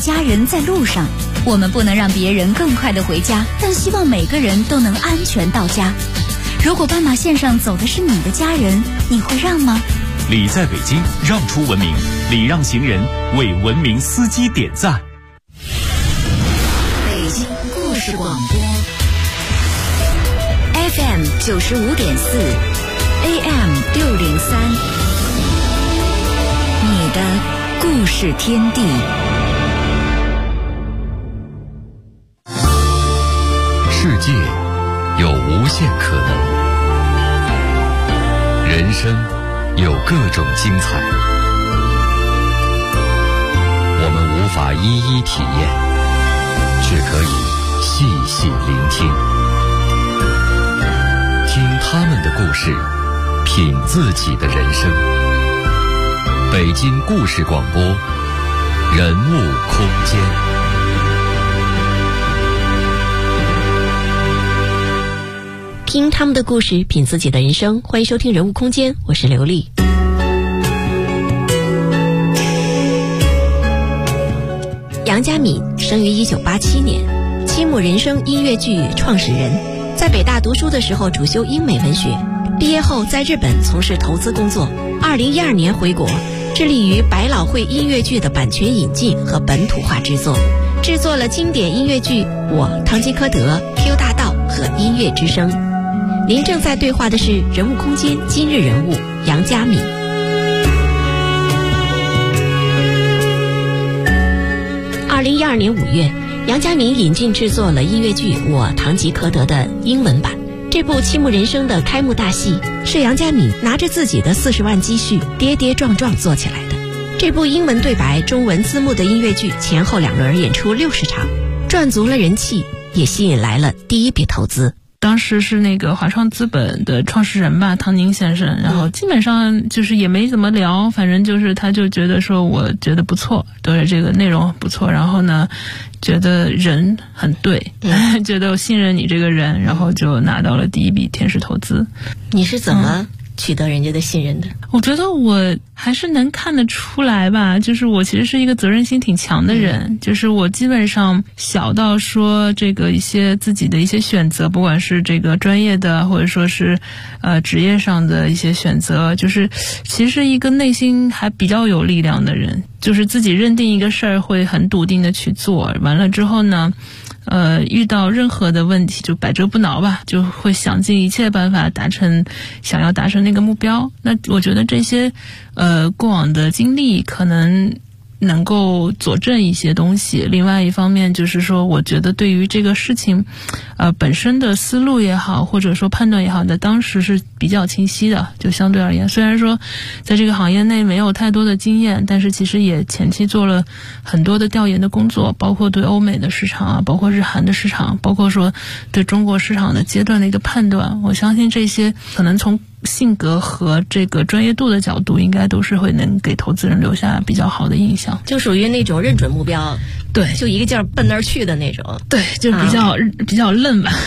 家人在路上，我们不能让别人更快地回家，但希望每个人都能安全到家。如果斑马线上走的是你的家人，你会让吗？ 礼在北京，让出文明，礼让行人，为文明司机点赞。 北京故事广播 FM 95.4 AM 603，你的故事天地。 世界有无限可能，人生有各种精彩，我们无法一一体验，只可以细细聆听，听他们的故事，品自己的人生。北京故事广播，人物空间。 听他们的故事，品自己的人生。欢迎收听人物空间，我是刘丽。杨佳敏生于1987年，七木人生音乐剧创始人，在北大读书的时候主修英美文学，毕业后在日本从事投资工作。2012年回国，致力于百老汇音乐剧的版权引进和本土化制作，制作了经典音乐剧《我》、《堂吉诃德》、《Q 大道》和《音乐之声》。您正在对话的是人物空间今日人物杨佳敏。2012年5月，杨佳敏引进制作了音乐剧《我堂吉诃德》的英文版。这部七木人生的开幕大戏是杨佳敏拿着自己的40万积蓄跌跌撞撞做起来的。这部英文对白、中文字幕的音乐剧前后2轮演出60场，赚足了人气，也吸引来了第一笔投资。 当时是那个华创资本的创始人吧，唐宁先生，然后基本上就是也没怎么聊，反正就是他就觉得说我觉得不错，对这个内容不错，然后呢觉得人很对，觉得我信任你这个人，然后就拿到了第一笔天使投资。 你是怎么取得人家的信任的？ 我觉得我还是能看得出来吧，就是我其实是一个责任心挺强的人，就是我基本上小到说这个一些自己的一些选择，不管是这个专业的或者说是职业上的一些选择，就是其实一个内心还比较有力量的人，就是自己认定一个事儿会很笃定的去做，完了之后呢遇到任何的问题就百折不挠吧，就会想尽一切办法想要达成那个目标。那我觉得这些过往的经历可能能够佐证一些东西。另外一方面就是说，我觉得对于这个事情本身的思路也好，或者说判断也好，在当时是比较清晰的，就相对而言，虽然说在这个行业内没有太多的经验，但是其实也前期做了很多的调研的工作，包括对欧美的市场啊，包括日韩的市场，包括说对中国市场的阶段的一个判断。我相信这些可能从性格和这个专业度的角度，应该都是会能给投资人留下比较好的印象， 就属于那种认准目标， 对， 就一个劲儿奔那儿去的那种， 对，就比较愣吧。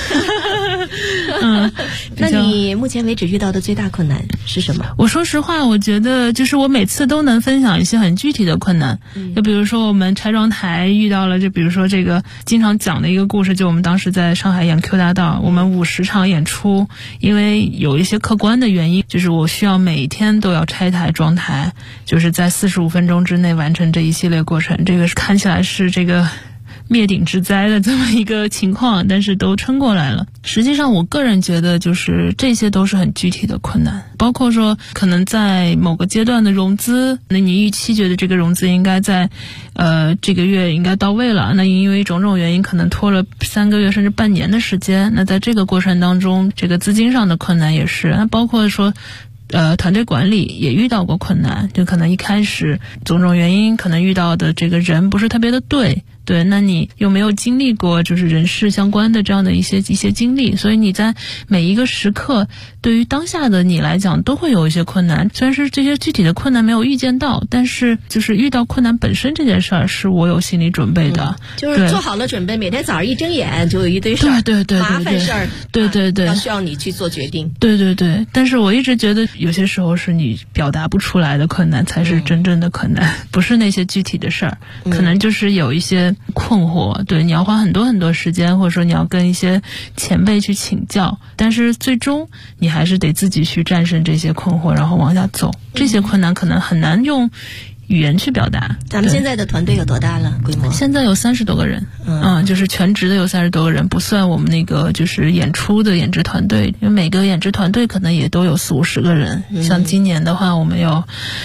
那你目前为止遇到的最大困难是什么？ 我说实话，我觉得就是我每次都能分享一些很具体的困难，就比如说我们拆装台遇到了，就比如说这个经常讲的一个故事，就我们当时在上海演 Q 大道，我们50场演出，因为有一些客观的原因，就是我需要每天都要拆台装台，就是在45分钟之内完成这一系列过程，这个看起来是这个灭顶之灾的这么一个情况，但是都撑过来了。实际上我个人觉得就是这些都是很具体的困难，包括说可能在某个阶段的融资，那你预期觉得这个融资应该在这个月应该到位了，那因为种种原因可能拖了3个月甚至半年的时间，那在这个过程当中这个资金上的困难也是，那包括说团队管理也遇到过困难，就可能一开始种种原因可能遇到的这个人不是特别的对， 对，那你有没有经历过就是人事相关的这样的一些经历？所以你在每一个时刻，对于当下的你来讲，都会有一些困难。虽然是这些具体的困难没有预见到，但是就是遇到困难本身这件事儿，是我有心理准备的， 就是做好了准备，每天早上一睁眼就有一堆事儿， 对麻烦事儿， 对， 要需要你去做决定， 对。但是我一直觉得，有些时候是你表达不出来的困难，才是真正的困难，不是那些具体的事儿，可能就是有一些困惑，对，你要花很多时间，或者说你要跟一些前辈去请教，但是最终你还是得自己去战胜这些困惑，然后往下走。这些困难可能很难用语言去表达。 咱们现在的团队有多大了？规模？ 现在有30多个人，就是全职的有30多个人，不算我们那个就是演出的演职团队，因为每个演职团队可能也都有40-50个人。像今年的话，我们有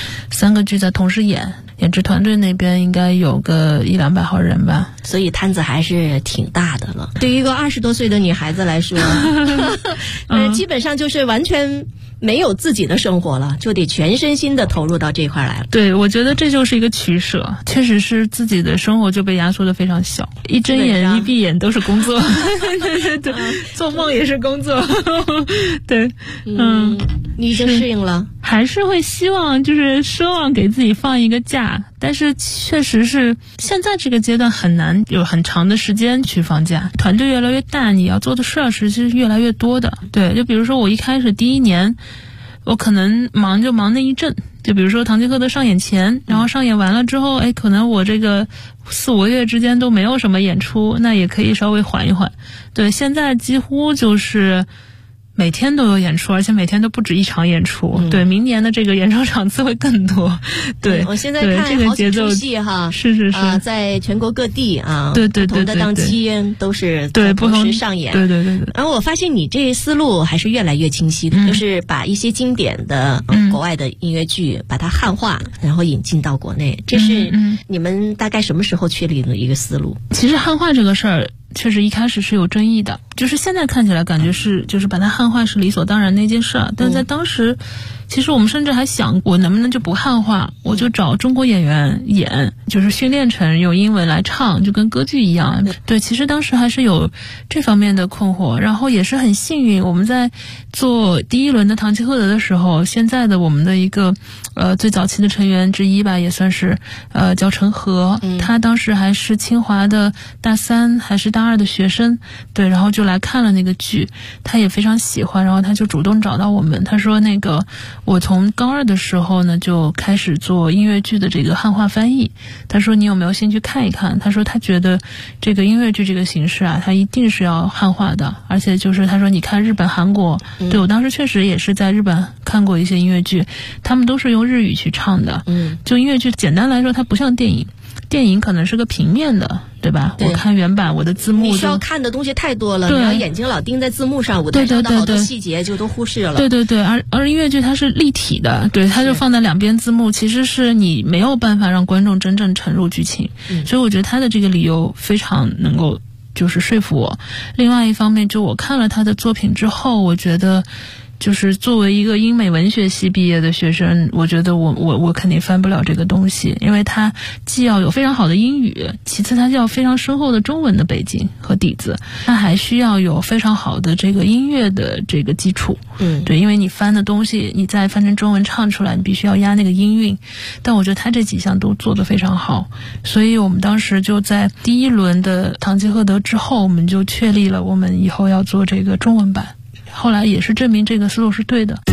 3个剧在同时演。演职团队那边应该有个100-200号人吧， 所以摊子还是挺大的了。对于一个20多岁的女孩子来说，基本上就是完全没有自己的生活了，就得全身心的投入到这块来了。 对，我觉得这就是一个取舍，确实是自己的生活就被压缩得非常小，一睁眼一闭眼都是工作，对，做梦也是工作，对， 你已经适应了， 还是会希望就是奢望给自己放一个假，但是确实是现在这个阶段很难有很长的时间去放假，团队越来越大，你要做的事儿是越来越多的。对，就比如说我一开始第1年，我可能忙那一阵，就比如说《堂吉诃德》上演前，然后上演完了之后，可能我这个4-5个月之间都没有什么演出，那也可以稍微缓一缓。对，现在几乎就是每天都有演出，而且每天都不止1场演出。对，明年的这个演出场次会更多。对， 我现在看好几出戏哈， 是在全国各地啊， 对， 不同的档期都是同时上演。 对。 然后我发现你这思路还是越来越清晰的，就是把一些经典的国外的音乐剧把它汉化，然后引进到国内。这是你们大概什么时候确立的一个思路？ 其实汉化这个事儿确实一开始是有争议的，就是现在看起来感觉就是把它汉化是理所当然的一件事，但在当时其实我们甚至还想我能不能就不汉化，我就找中国演员演，就是训练成用英文来唱，就跟歌剧一样。对，其实当时还是有这方面的困惑，然后也是很幸运，我们在做第1轮的《堂吉诃德》的时候，现在的我们的一个最早期的成员之一吧，也算是叫陈和，他当时还是清华的大3还是大2的学生，对，然后就来看了那个剧，他也非常喜欢，然后他就主动找到我们，他说那个我从高2的时候呢就开始做音乐剧的这个汉化翻译，他说你有没有兴趣看一看，他说他觉得这个音乐剧这个形式啊，他一定是要汉化的，而且就是他说你看日本韩国，对，我当时确实也是在日本看过一些音乐剧，他们都是用日语去唱的，就音乐剧简单来说它不像电影可能是个平面的，对吧？我看原版，我的字幕你需要看的东西太多了，你要眼睛老盯在字幕上，舞台上的好多细节就都忽视了。 对，而音乐剧它是立体的，对，它就放在两边字幕，其实是你没有办法让观众真正沉入剧情，所以我觉得他的这个理由非常能够就是说服我。另外一方面，就我看了他的作品之后，我觉得就是作为一个英美文学系毕业的学生，我觉得我肯定翻不了这个东西，因为它既要有非常好的英语，其次它就要非常深厚的中文的背景和底子，它还需要有非常好的这个音乐的这个基础。对，因为你翻的东西，你再翻成中文唱出来，你必须要押那个音韵。但我觉得他这几项都做得非常好，所以我们当时就在第1轮的《堂吉诃德》之后，我们就确立了我们以后要做这个中文版。后来也是证明这个思路是对的。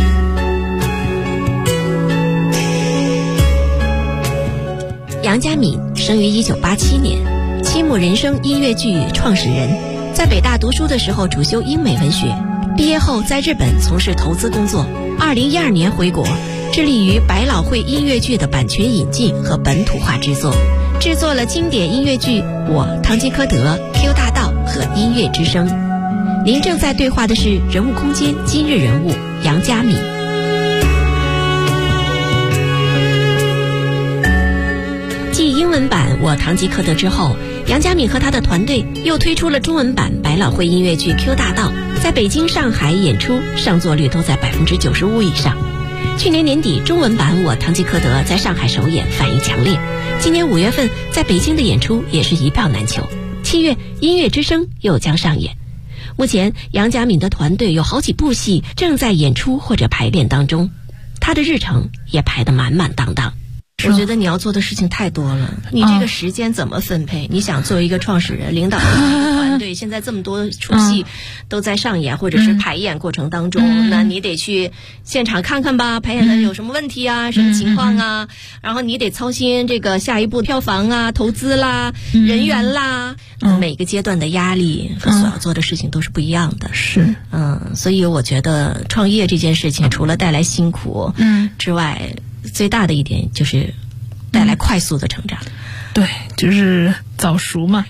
杨佳敏生于1987年，七木人生音乐剧创始人，在北大读书的时候主修英美文学，毕业后在日本从事投资工作。2012年回国，致力于百老汇音乐剧的版权引进和本土化制作，制作了经典音乐剧《我堂吉诃德》、Q 大道和音乐之声。您正在对话的是人物空间今日人物杨佳敏。继英文版《我堂吉诃德》之后，杨佳敏和他的团队又推出了中文版百老汇音乐剧《Q 大道》，在北京、上海演出上座率都在95%以上。去年年底，中文版《我堂吉诃德》在上海首演，反应强烈。 今年5月份在北京的演出也是一票难求，7月音乐之声又将上演。目前杨佳敏的团队有好几部戏正在演出或者排练当中，他的日程也排得满满当当。 我觉得你要做的事情太多了，你这个时间怎么分配？你想作为一个创始人，领导一个团队，现在这么多出戏都在上演或者是排演过程当中，那你得去现场看看吧，排演的有什么问题啊，什么情况啊，然后你得操心这个下一步票房啊、投资啦、人员啦，每个阶段的压力和所要做的事情都是不一样的。 是， 所以我觉得创业这件事情除了带来辛苦之外，最大的一点就是带来快速的成长。 对，就是早熟嘛。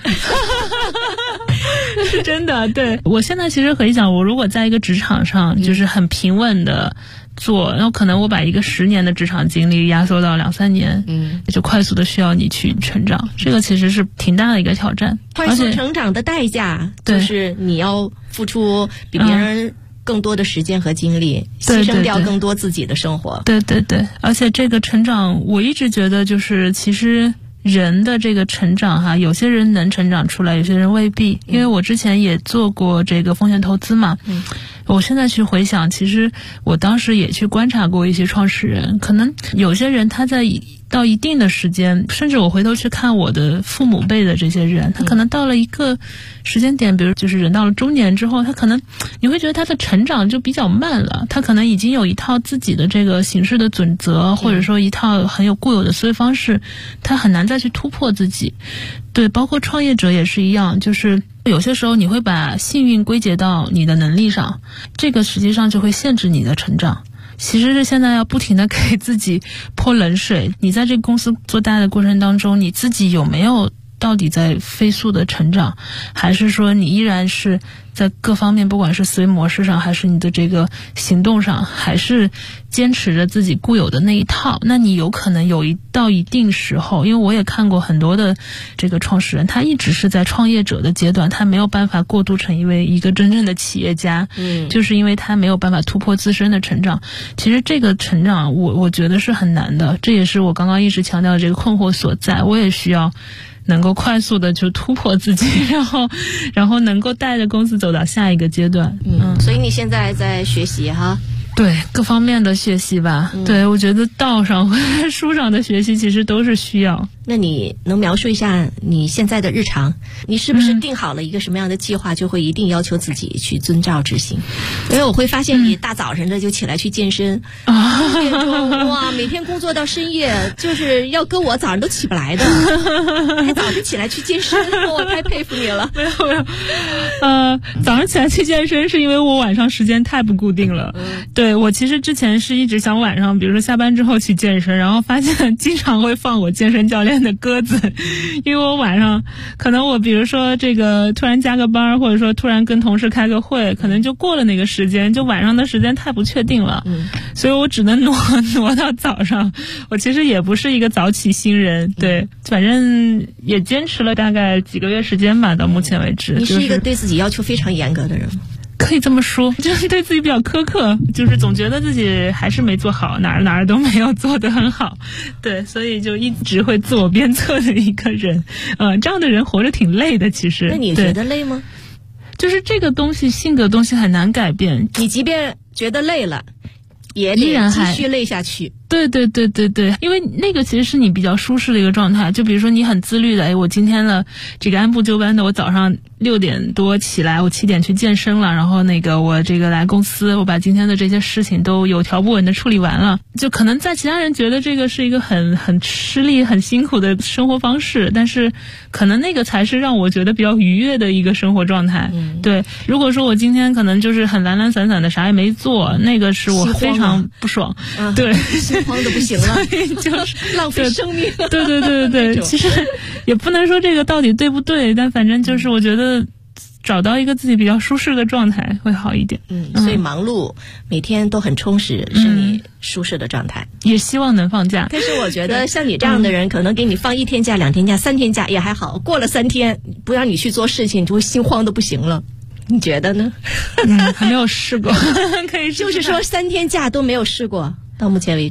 是真的。对，我现在其实回想，我如果在一个职场上就是很平稳的做，然后可能我把一个10年的职场经历压缩到2-3年，就快速的需要你去成长，这个其实是挺大的一个挑战。 快速成长的代价就是你要付出比别人更多的时间和精力，牺牲掉更多自己的生活。 对对对，而且这个成长，我一直觉得就是其实人的这个成长有些人能成长出来，有些人未必。因为我之前也做过这个风险投资嘛，我现在去回想，其实我当时也去观察过一些创始人，可能有些人他在到一定的时间，甚至我回头去看我的父母辈的这些人，他可能到了一个时间点，比如就是人到了中年之后，他可能你会觉得他的成长就比较慢了，他可能已经有一套自己的这个行事的准则，或者说一套很有固有的思维方式，他很难再去突破自己。对，包括创业者也是一样，就是有些时候你会把幸运归结到你的能力上，这个实际上就会限制你的成长。其实是现在要不停的给自己泼冷水，你在这个公司做大的过程当中，你自己有没有到底在飞速的成长，还是说你依然是在各方面，不管是思维模式上还是你的这个行动上，还是坚持着自己固有的那一套。那你有可能到一定时候，因为我也看过很多的这个创始人，他一直是在创业者的阶段，他没有办法过渡成为一个真正的企业家，就是因为他没有办法突破自身的成长。其实这个成长我觉得是很难的，这也是我刚刚一直强调的这个困惑所在。我也需要能够快速的就突破自己，然后能够带着公司走到下一个阶段。 所以你现在在学习哈？ 对，各方面的学习吧。对，我觉得道上和书上的学习其实都是需要。 那你能描述一下你现在的日常？你是不是定好了一个什么样的计划，就会一定要求自己去遵照执行？因为我会发现你大早晨的就起来去健身，6点钟哇，每天工作到深夜，就是要搁我早上都起不来的，还早晨起来去健身，我太佩服你了。 没有，早上起来去健身是因为我晚上时间太不固定了。对，我其实之前是一直想晚上，比如说下班之后去健身，然后发现经常会放我健身教练的鸽子，因为我晚上可能我比如说这个突然加个班，或者说突然跟同事开个会，可能就过了那个时间，就晚上的时间太不确定了，所以我只能挪到早上。我其实也不是一个早起新人，对，反正也坚持了大概几个月时间吧，到目前为止。 你是一个对自己要求非常严格的人吗？ 可以这么说，就是对自己比较苛刻，就是总觉得自己还是没做好，哪儿都没有做得很好，对，所以就一直会自我鞭策的一个人。这样的人活着挺累的，其实。 那你觉得累吗？ 就是这个东西，性格东西很难改变。 你即便觉得累了，也得继续累下去。 对，因为那个其实是你比较舒适的一个状态。就比如说你很自律的，我今天的这个按部就班的，我早上6点多起来，我7点去健身了，然后我这个来公司，我把今天的这些事情都有条不紊的处理完了。就可能在其他人觉得这个是一个很吃力很辛苦的生活方式，但是可能那个才是让我觉得比较愉悦的一个生活状态。对，如果说我今天可能就是很懒懒散散的啥也没做，那个是我非常不爽。对， 慌的不行了， 就是浪费生命。 对，其实也不能说这个到底对不对，但反正就是我觉得找到一个自己比较舒适的状态会好一点。 所以忙碌每天都很充实，是你舒适的状态。 也希望能放假。 但是我觉得像你这样的人，可能给你放1天假、2天假、3天假也还好，过了3天不让你去做事情，你就会心慌的不行了。你觉得呢？ 还没有试过。可以试试， 就是说3天假都没有试过。到目前为止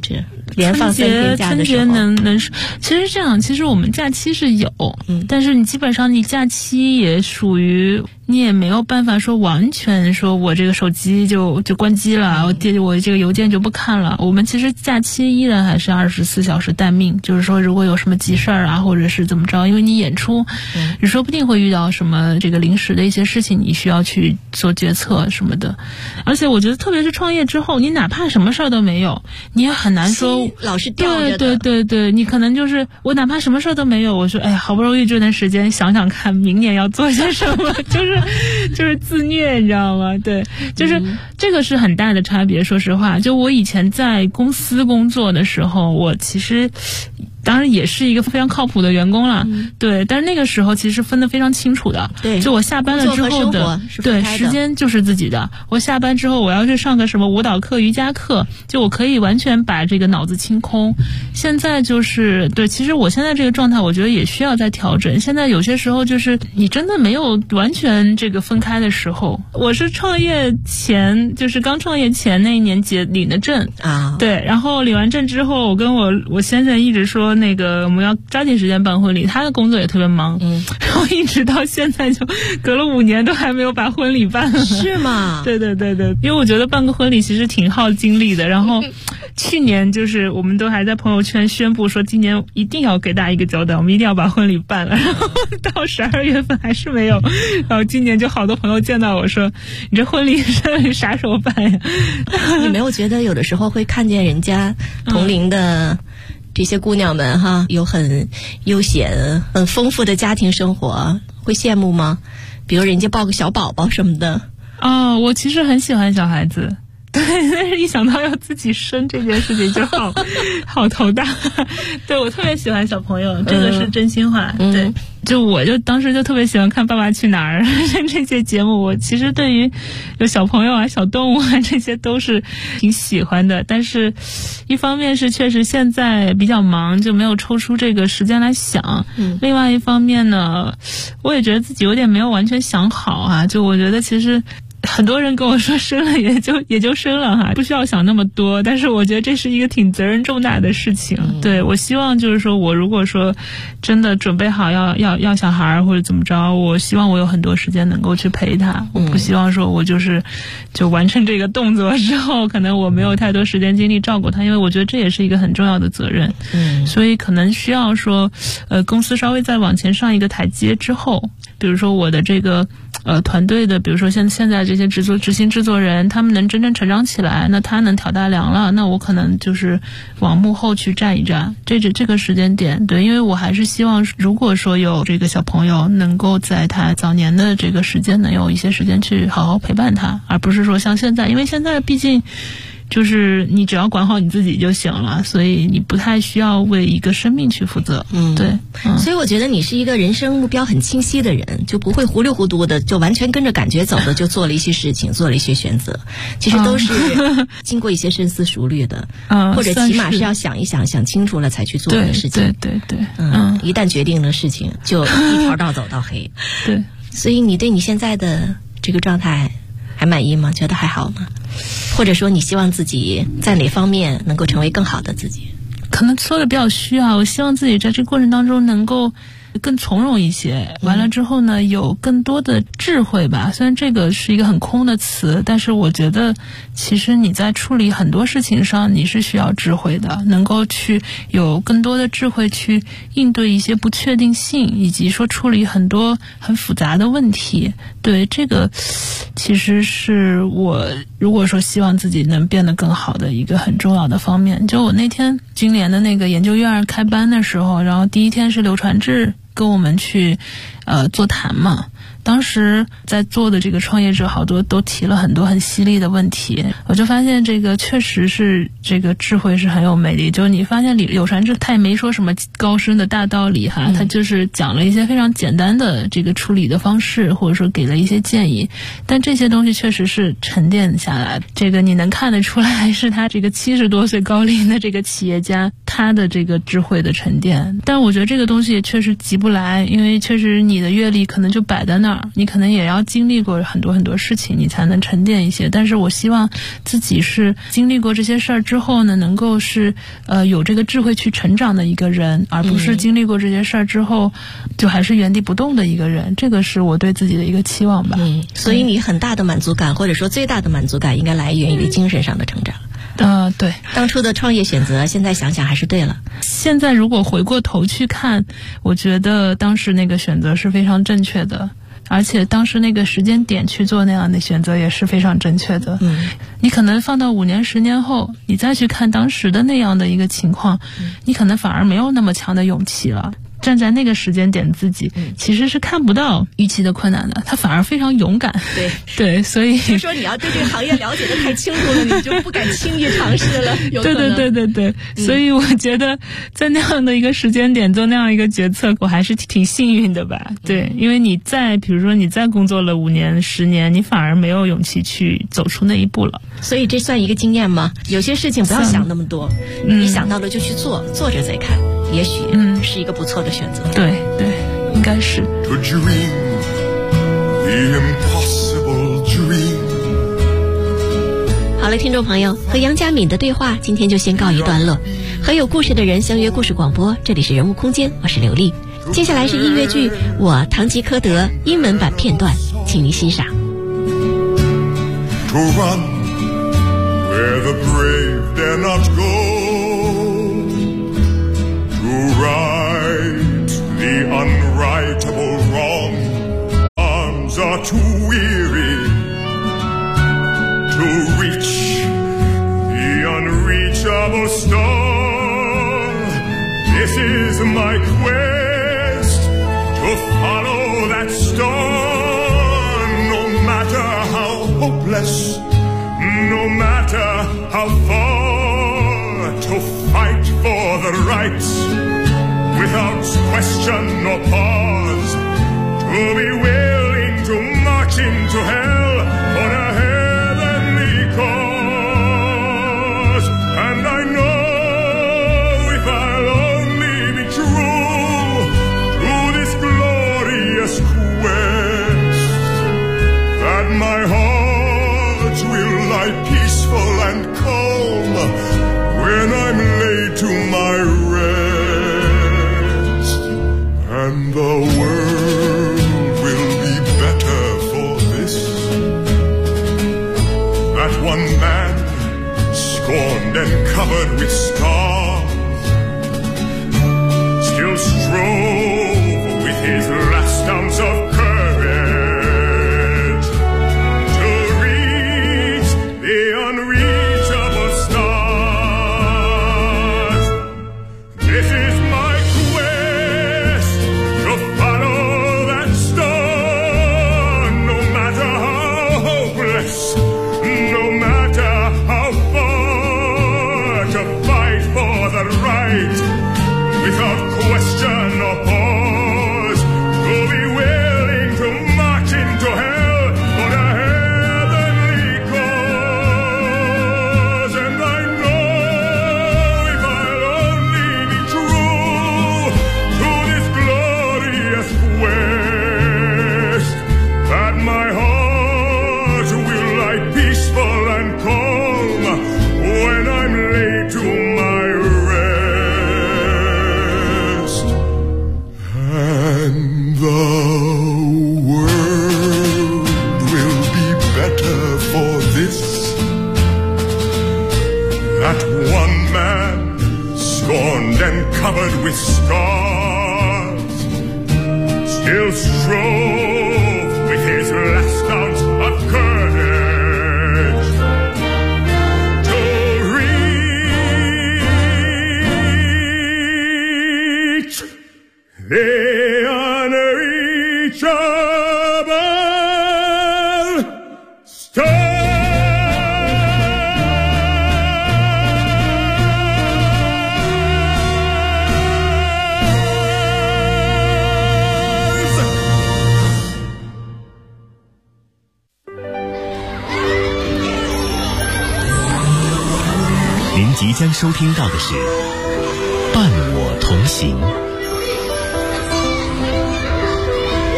连放3天假的时候， 春节能，其实这样，其实我们假期是有，但是你基本上你假期也属于。你也没有办法说完全说我这个手机就关机了，我这个邮件就不看了。我们其实假期依然还是24小时待命，就是说如果有什么急事儿啊，或者是怎么着，因为你演出，你说不定会遇到什么这个临时的一些事情，你需要去做决策什么的。而且我觉得特别是创业之后，你哪怕什么事儿都没有，你也很难说老是吊着的。 对，你可能就是我哪怕什么事儿都没有，我说哎呀，好不容易这段时间想想看明年要做些什么，就是自虐，你知道吗？对，就是这个是很大的差别。说实话，就我以前在公司工作的时候，我其实当然也是一个非常靠谱的员工了，对，但是那个时候其实分得非常清楚的， 对， 就我下班了之后的，对，时间就是自己的。我下班之后我要去上个什么舞蹈课、瑜伽课，就我可以完全把这个脑子清空。现在就是对，其实我现在这个状态，我觉得也需要再调整。现在有些时候就是你真的没有完全这个分开的时候。我是创业前，就是刚创业前那一年领的证啊， 对，然后领完证之后，我跟我先生一直说。那个我们要抓紧时间办婚礼，他的工作也特别忙，然后一直到现在就隔了5年都还没有把婚礼办了。 是吗？ 对，因为我觉得办个婚礼其实挺耗精力的。然后去年就是我们都还在朋友圈宣布说今年一定要给大家一个交代，我们一定要把婚礼办了。然后到12月份还是没有，然后今年就好多朋友见到我说你这婚礼是啥时候办呀？ 你没有觉得有的时候会看见人家同龄的这些姑娘们哈，有很悠闲、很丰富的家庭生活，会羡慕吗？比如人家抱个小宝宝什么的。 哦，我其实很喜欢小孩子。对，但是一想到要自己生这件事情就好头大。对，我特别喜欢小朋友，这个是真心话。对，我当时就特别喜欢看《爸爸去哪儿》这些节目。我其实对于有小朋友啊、小动物啊这些都是挺喜欢的，但是一方面是确实现在比较忙，就没有抽出这个时间来想。另外一方面呢，我也觉得自己有点没有完全想好啊。就我觉得其实。很多人跟我说生了也就生了哈，不需要想那么多。但是我觉得这是一个挺责任重大的事情。对，我希望就是说我如果说真的准备好要小孩或者怎么着，我希望我有很多时间能够去陪他。我不希望说我就完成这个动作之后，可能我没有太多时间精力照顾他，因为我觉得这也是一个很重要的责任。所以可能需要说公司稍微再往前上一个台阶之后，比如说我的这个团队的，比如说现在这些执行制作人，他们能真正成长起来，那他能挑大梁了，那我可能就是往幕后去站一站，这个时间点。对，因为我还是希望如果说有这个小朋友能够在他早年的这个时间能有一些时间去好好陪伴他，而不是说像现在，因为现在毕竟就是你只要管好你自己就行了，所以你不太需要为一个生命去负责。对。 所以我觉得你是一个人生目标很清晰的人，就不会糊里糊涂的就完全跟着感觉走的就做了一些事情，做了一些选择，其实都是经过一些深思熟虑的，或者起码是要想一想想清楚了才去做的事情。 对。 一旦决定了事情就一条道走到黑。 对。 所以你对你现在的这个状态还满意吗？觉得还好吗？或者说你希望自己在哪方面能够成为更好的自己？ 可能说的比较虚啊，我希望自己在这个过程当中能够更从容一些，完了之后呢有更多的智慧吧。虽然这个是一个很空的词，但是我觉得其实你在处理很多事情上你是需要智慧的，能够去有更多的智慧去应对一些不确定性，以及说处理很多很复杂的问题。对，这个其实是我如果说希望自己能变得更好的一个很重要的方面。就我那天今年的那个研究院开班的时候，然后第一天是刘传志跟我们去座谈嘛。当时在座的这个创业者好多都提了很多很犀利的问题，我就发现这个确实是这个智慧是很有魅力。就是你发现柳传志他也没说什么高深的大道理哈，他就是讲了一些非常简单的这个处理的方式，或者说给了一些建议，但这些东西确实是沉淀下来的。这个你能看得出来是他这个70多岁高龄的这个企业家他的这个智慧的沉淀。但我觉得这个东西也确实急不来，因为确实你的阅历可能就摆在那儿，你可能也要经历过很多很多事情，你才能沉淀一些。但是我希望自己是经历过这些事儿之后呢，能够是有这个智慧去成长的一个人，而不是经历过这些事儿之后就还是原地不动的一个人。这个是我对自己的一个期望吧。 所以你很大的满足感，或者说最大的满足感应该来源于精神上的成长。 对， 当初的创业选择，现在想想还是对了。 现在如果回过头去看，我觉得当时那个选择是非常正确的，而且当时那个时间点去做那样的选择也是非常正确的。你可能放到5年10年后，你再去看当时的那样的一个情况，你可能反而没有那么强的勇气了。站在那个时间点自己其实是看不到预期的困难的，他反而非常勇敢。对，所以就说你要对这个行业了解的太清楚了，你就不敢轻易尝试了。有可能对，所以我觉得在那样的一个时间点做那样一个决策，我还是挺幸运的吧。对，因为比如说你再工作了5年10年，你反而没有勇气去走出那一步了。 所以这算一个经验吗？有些事情不要想那么多，你想到了就去做，做着再看，也许是一个不错的选择。 对，应该是。 To dream the impossible dream。 好了，听众朋友，和杨佳敏的对话今天就先告一段落。和有故事的人相约故事广播，这里是人物空间，我是刘丽。接下来是音乐剧《我堂吉诃德》英文版片段，请您欣赏。 To run where the brave dare not go, to right the unrightable wrong. Arms are too weary to reach the unreachable star. This is my quest, to follow that star, no matter how hopeless, no matter how far, to fight for the right without question or pause, to be willing to march into hell for a heavenly cause. And I know if I'll only be true to this glorious quest, that my heart will lie peaceful and calm when I'm laid to my rest. And the world will be better for this, that one man, scorned and covered with scars, still strove with his last ounce of courage to reach the unreachable stars. This is my quest, to follow that star, no matter how hopeless, no matter how far, to fight for the right without question or pause, to be willing to march into hell for a heavenly cause. And I know if I'll only be true to this glorious quest, that my heart will lie peaceful and calm when I'm laid to my rest. And the world will be better for this, that one man, scorned and covered with scars, still strove with his last ounce of courage to reach the unreachable star. 您即将收听到的是《伴我同行》。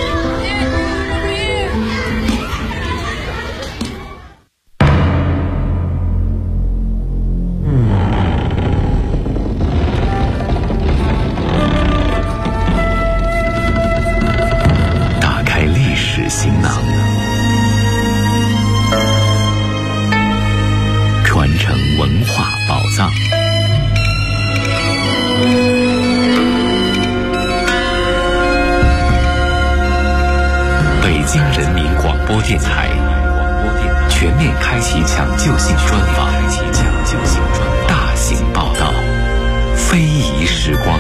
京人民广播电台全面开启抢救性专访，大型报道，非遗时光。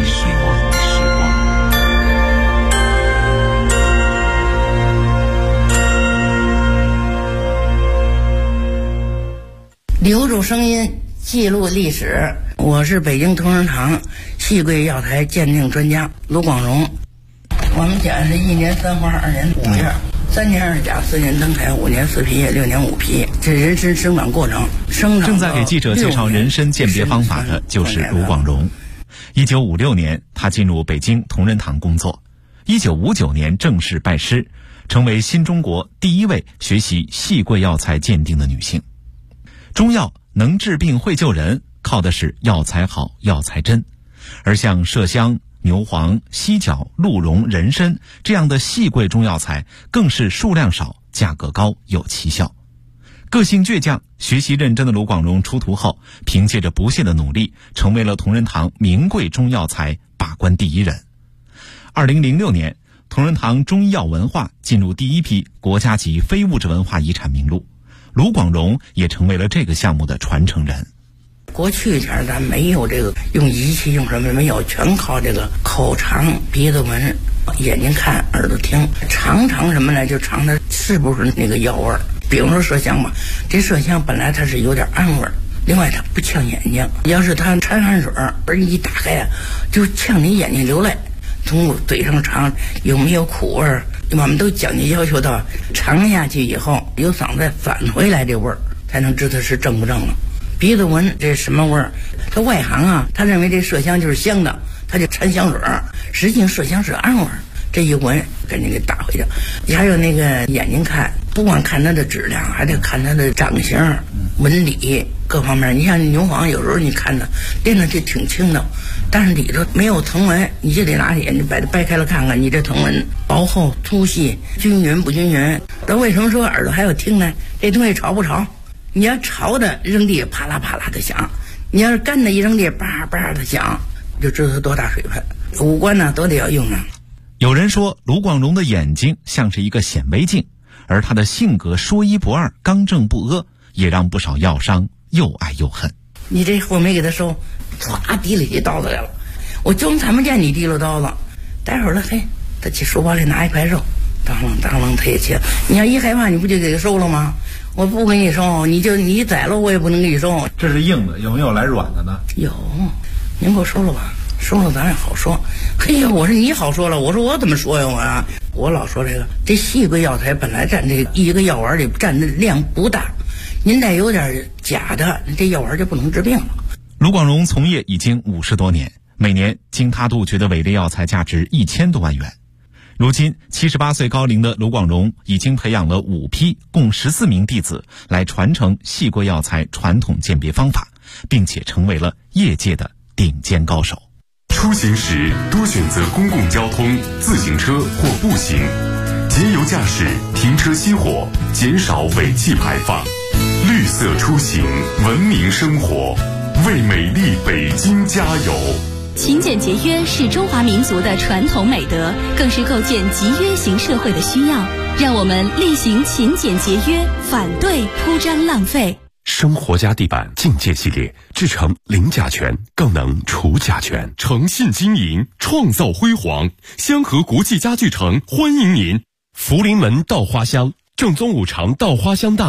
留住声音，记录历史。我是北京同仁堂细桂药材鉴定专家卢广荣。我们讲是1年3花，2年5叶，3年2甲，4年登台，5年4皮叶，6年5皮，这人参生长过程。 正在给记者介绍人参鉴别方法的就是卢广荣。1956年，他进入北京同仁堂工作。1959年正式拜师，成为新中国第一位学习细桂药材鉴定的女性。中药能治病会救人，靠的是药材好、药材真。而像麝香、牛黄、犀角、鹿茸、人参这样的细桂中药材，更是数量少、价格高、有奇效。个性倔强、学习认真的卢广荣出徒后，凭借着不懈的努力，成为了同仁堂名贵中药材把关第一人。2006年，同仁堂中医药文化进入第一批国家级非物质文化遗产名录，卢广荣也成为了这个项目的传承人。 过去前咱没有这个用仪器用什么没有，全靠这个口尝、鼻子闻、眼睛看、耳朵听，尝什么呢？就尝它是不是那个药味儿。比如说麝香吧，这麝香本来它是有点暗味儿，另外它不呛眼睛，要是它掺汗水而一打开啊，就呛你眼睛流泪。从嘴上尝有没有苦味儿，我们都讲究要求到尝下去以后由嗓子返回来这味儿，才能知道是正不正了。鼻子闻这什么味儿？他外行啊，他认为这麝香就是香的，他就掺香水儿，实际上麝香是暗味儿。这一闻赶紧给打回去。还有那个眼睛看，不光看它的质量，还得看它的长相、纹理各方面。你像牛黄，有时候你看它练的就挺轻的，但是里头没有藤纹，你就得拿眼睛把它掰开了看看，你这藤纹薄厚、粗细、均匀不均匀。那为什么说耳朵还要听呢？这东西潮不潮？你要潮的扔地啪啦啪啦的响，你要是干的一扔地叭叭的响，就知道它多大水分。五官呢都得要用上。 有人说卢广荣的眼睛像是一个显微镜，而他的性格说一不二、刚正不阿，也让不少药商又爱又恨。 你这货没给他收，唰提了起刀子来了，我就看不见你提了刀子。待会儿了，嘿，他去书包里拿一块肉，当啷当啷他也切。你要一害怕，你不就给他收了吗？我不给你收，你宰了我也不能给你收。 这是硬的，有没有来软的呢？ 有，您给我收了吧，收了咱也好说。嘿呀，我说你好说了，我说我怎么说呀我老说这细桂药材本来占这一个药丸里占的量不大，您再有点假的，这药丸就不能治病了。 卢广荣从业已经50多年，每年经他杜绝的伪劣药材价值1000多万元。如今78岁高龄的卢广荣已经培养了5批共14名弟子来传承细桂药材传统鉴别方法，并且成为了业界的顶尖高手。 出行时多选择公共交通、自行车或步行，节油驾驶，停车熄火，减少尾气排放。绿色出行，文明生活，为美丽北京加油。 勤俭节约是中华民族的传统美德，更是构建集约型社会的需要。让我们力行勤俭节约，反对铺张浪费。 生活家地板境界系列，制成零甲醛，更能除甲醛。诚信经营，创造辉煌。香河国际家具城欢迎您。福临门稻花香，正宗五常稻花香大